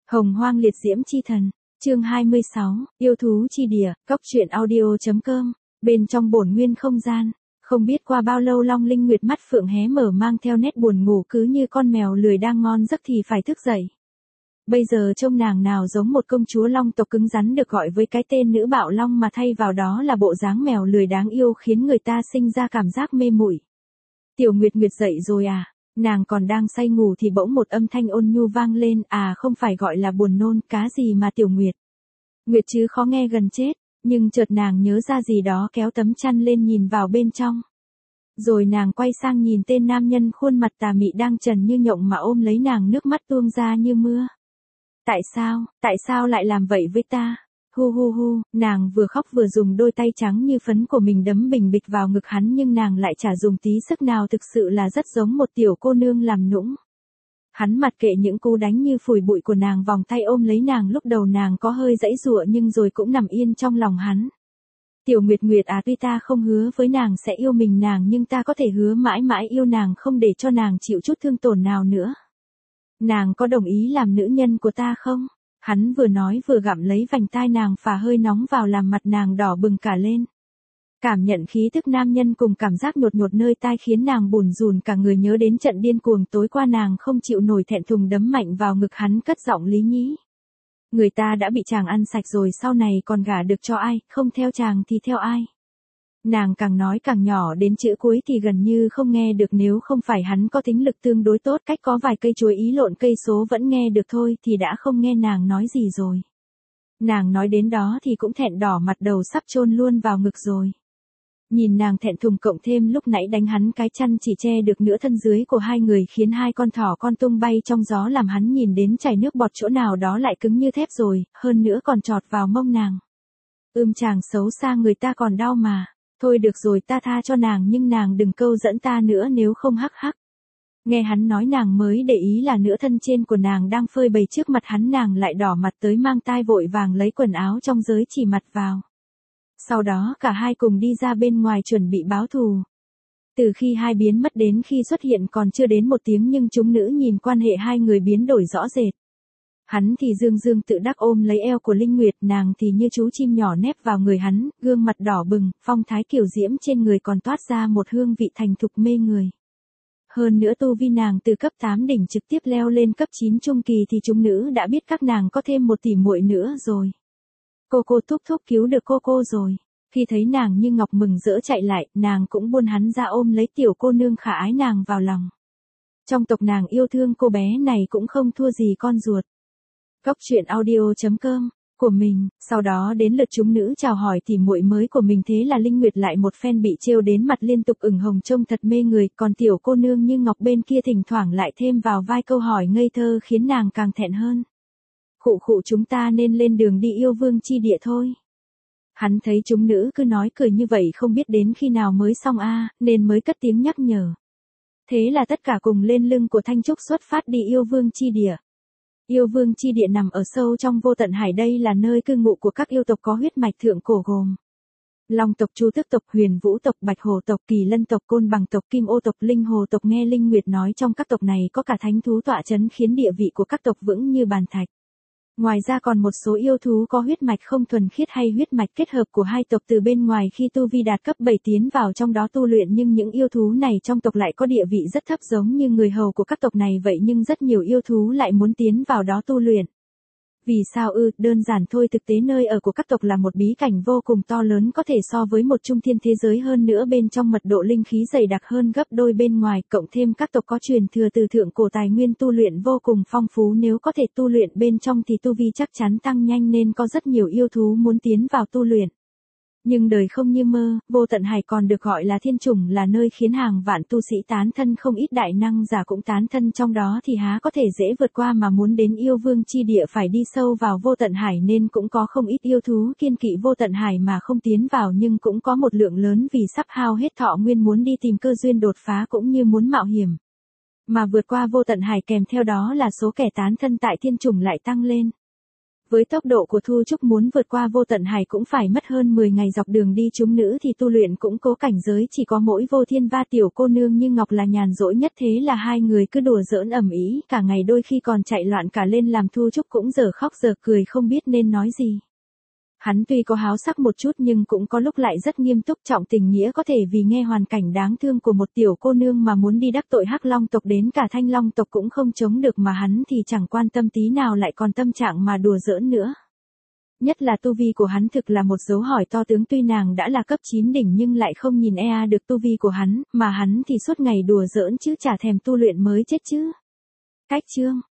Hồng Hoang Liệt Diễm Chi Thần, chương 26, Yêu Thú Chi Địa, Cốc truyện audio.com, bên trong bổn nguyên không gian, không biết qua bao lâu Long Linh Nguyệt mắt phượng hé mở mang theo nét buồn ngủ cứ như con mèo lười đang ngon giấc thì phải thức dậy. Bây giờ trông nàng nào giống một công chúa long tộc cứng rắn được gọi với cái tên nữ bạo long mà thay vào đó là bộ dáng mèo lười đáng yêu khiến người ta sinh ra cảm giác mê muội. Tiểu Nguyệt Nguyệt dậy rồi à? Nàng còn đang say ngủ thì bỗng một âm thanh ôn nhu vang lên, à không phải gọi là buồn nôn, cá gì mà Tiểu Nguyệt. Nguyệt chứ khó nghe gần chết, nhưng chợt nàng nhớ ra gì đó kéo tấm chăn lên nhìn vào bên trong. Rồi nàng quay sang nhìn tên nam nhân khuôn mặt tà mị đang trần như nhộng mà ôm lấy nàng, nước mắt tuôn ra như mưa. Tại sao lại làm vậy với ta? Hu hu hu, nàng vừa khóc vừa dùng đôi tay trắng như phấn của mình đấm bình bịch vào ngực hắn nhưng nàng lại chả dùng tí sức nào, thực sự là rất giống một tiểu cô nương làm nũng. Hắn mặc kệ những cú đánh như phủi bụi của nàng, vòng tay ôm lấy nàng, lúc đầu nàng có hơi giãy giụa nhưng rồi cũng nằm yên trong lòng hắn. Tiểu Nguyệt Nguyệt à, tuy ta không hứa với nàng sẽ yêu mình nàng nhưng ta có thể hứa mãi mãi yêu nàng, không để cho nàng chịu chút thương tổn nào nữa. Nàng có đồng ý làm nữ nhân của ta không? Hắn vừa nói vừa gặm lấy vành tai nàng, phả hơi nóng vào làm mặt nàng đỏ bừng cả lên. Cảm nhận khí tức nam nhân cùng cảm giác nhột nhột nơi tai khiến nàng bủn rủn cả người, nhớ đến trận điên cuồng tối qua nàng không chịu nổi thẹn thùng đấm mạnh vào ngực hắn, cất giọng lý nhí. Người ta đã bị chàng ăn sạch rồi, sau này còn gả được cho ai, không theo chàng thì theo ai? Nàng càng nói càng nhỏ, đến chữ cuối thì gần như không nghe được, nếu không phải hắn có tính lực tương đối tốt, cách có vài cây chuối ý lộn cây số vẫn nghe được thôi thì đã không nghe nàng nói gì rồi. Nàng nói đến đó thì cũng thẹn đỏ mặt, đầu sắp chôn luôn vào ngực rồi. Nhìn nàng thẹn thùng cộng thêm lúc nãy đánh hắn cái chăn chỉ che được nửa thân dưới của hai người khiến hai con thỏ con tung bay trong gió, làm hắn nhìn đến chảy nước bọt, chỗ nào đó lại cứng như thép rồi, hơn nữa còn chọt vào mông nàng. Chàng xấu xa, người ta còn đau mà. Thôi được rồi, ta tha cho nàng nhưng nàng đừng câu dẫn ta nữa nếu không hắc hắc. Nghe hắn nói nàng mới để ý là nửa thân trên của nàng đang phơi bày trước mặt hắn, nàng lại đỏ mặt tới mang tai, vội vàng lấy quần áo trong giới chỉ mặt vào. Sau đó cả hai cùng đi ra bên ngoài chuẩn bị báo thù. Từ khi hai biến mất đến khi xuất hiện còn chưa đến một tiếng nhưng chúng nữ nhìn quan hệ hai người biến đổi rõ rệt. Hắn thì dương dương tự đắc ôm lấy eo của Linh Nguyệt, nàng thì như chú chim nhỏ nép vào người hắn, gương mặt đỏ bừng, phong thái kiều diễm trên người còn toát ra một hương vị thành thục mê người. Hơn nữa tu vi nàng từ cấp 8 đỉnh trực tiếp leo lên cấp 9 trung kỳ thì chúng nữ đã biết các nàng có thêm một tỷ muội nữa rồi. Cô thúc thúc cứu được cô rồi. Khi thấy nàng như ngọc mừng rỡ chạy lại, nàng cũng buông hắn ra ôm lấy tiểu cô nương khả ái nàng vào lòng. Trong tộc nàng yêu thương cô bé này cũng không thua gì con ruột. Cốc truyện audio.com của mình, sau đó đến lượt chúng nữ chào hỏi tỉ muội mới của mình, thế là Linh Nguyệt lại một phen bị trêu đến mặt liên tục ửng hồng trông thật mê người, còn tiểu cô nương như ngọc bên kia thỉnh thoảng lại thêm vào vài câu hỏi ngây thơ khiến nàng càng thẹn hơn. Khụ chúng ta nên lên đường đi yêu vương chi địa thôi. Hắn thấy chúng nữ cứ nói cười như vậy không biết đến khi nào mới xong nên mới cất tiếng nhắc nhở. Thế là tất cả cùng lên lưng của Thanh Trúc xuất phát đi yêu vương chi địa. Yêu vương chi địa nằm ở sâu trong vô tận hải, đây là nơi cư ngụ của các yêu tộc có huyết mạch thượng cổ gồm Long tộc, Chu Tước tộc, Huyền Vũ tộc, Bạch Hổ tộc, Kỳ Lân tộc, Côn Bằng tộc, Kim Ô tộc, Linh Hồ tộc. Nghe Linh Nguyệt nói trong các tộc này có cả thánh thú tọa chấn khiến địa vị của các tộc vững như bàn thạch. Ngoài ra còn một số yêu thú có huyết mạch không thuần khiết hay huyết mạch kết hợp của hai tộc từ bên ngoài khi tu vi đạt cấp 7 tiến vào trong đó tu luyện, nhưng những yêu thú này trong tộc lại có địa vị rất thấp giống như người hầu của các tộc này vậy, nhưng rất nhiều yêu thú lại muốn tiến vào đó tu luyện. Vì sao đơn giản thôi, thực tế nơi ở của các tộc là một bí cảnh vô cùng to lớn, có thể so với một trung thiên thế giới, hơn nữa bên trong mật độ linh khí dày đặc hơn gấp đôi bên ngoài, cộng thêm các tộc có truyền thừa từ thượng cổ, tài nguyên tu luyện vô cùng phong phú, nếu có thể tu luyện bên trong thì tu vi chắc chắn tăng nhanh, nên có rất nhiều yêu thú muốn tiến vào tu luyện. Nhưng đời không như mơ, vô tận hải còn được gọi là thiên chủng, là nơi khiến hàng vạn tu sĩ tán thân, không ít đại năng giả cũng tán thân trong đó thì há có thể dễ vượt qua, mà muốn đến yêu vương chi địa phải đi sâu vào vô tận hải, nên cũng có không ít yêu thú kiên kỵ vô tận hải mà không tiến vào, nhưng cũng có một lượng lớn vì sắp hao hết thọ nguyên muốn đi tìm cơ duyên đột phá cũng như muốn mạo hiểm mà vượt qua vô tận hải, kèm theo đó là số kẻ tán thân tại thiên chủng lại tăng lên. Với tốc độ của Thu Trúc muốn vượt qua Vô Tận Hải cũng phải mất hơn 10 ngày dọc đường đi, chúng nữ thì tu luyện cũng cố cảnh giới, chỉ có mỗi Vô Thiên Va tiểu cô nương như Ngọc là nhàn rỗi nhất, thế là hai người cứ đùa giỡn ầm ĩ cả ngày, đôi khi còn chạy loạn cả lên làm Thu Trúc cũng giờ khóc giờ cười không biết nên nói gì. Hắn tuy có háo sắc một chút nhưng cũng có lúc lại rất nghiêm túc, trọng tình nghĩa, có thể vì nghe hoàn cảnh đáng thương của một tiểu cô nương mà muốn đi đắc tội Hắc Long tộc, đến cả Thanh Long tộc cũng không chống được, mà hắn thì chẳng quan tâm tí nào, lại còn tâm trạng mà đùa giỡn nữa. Nhất là tu vi của hắn thực là một dấu hỏi to tướng, tuy nàng đã là cấp 9 đỉnh nhưng lại không nhìn được tu vi của hắn, mà hắn thì suốt ngày đùa giỡn chứ chả thèm tu luyện mới chết chứ. Cách chương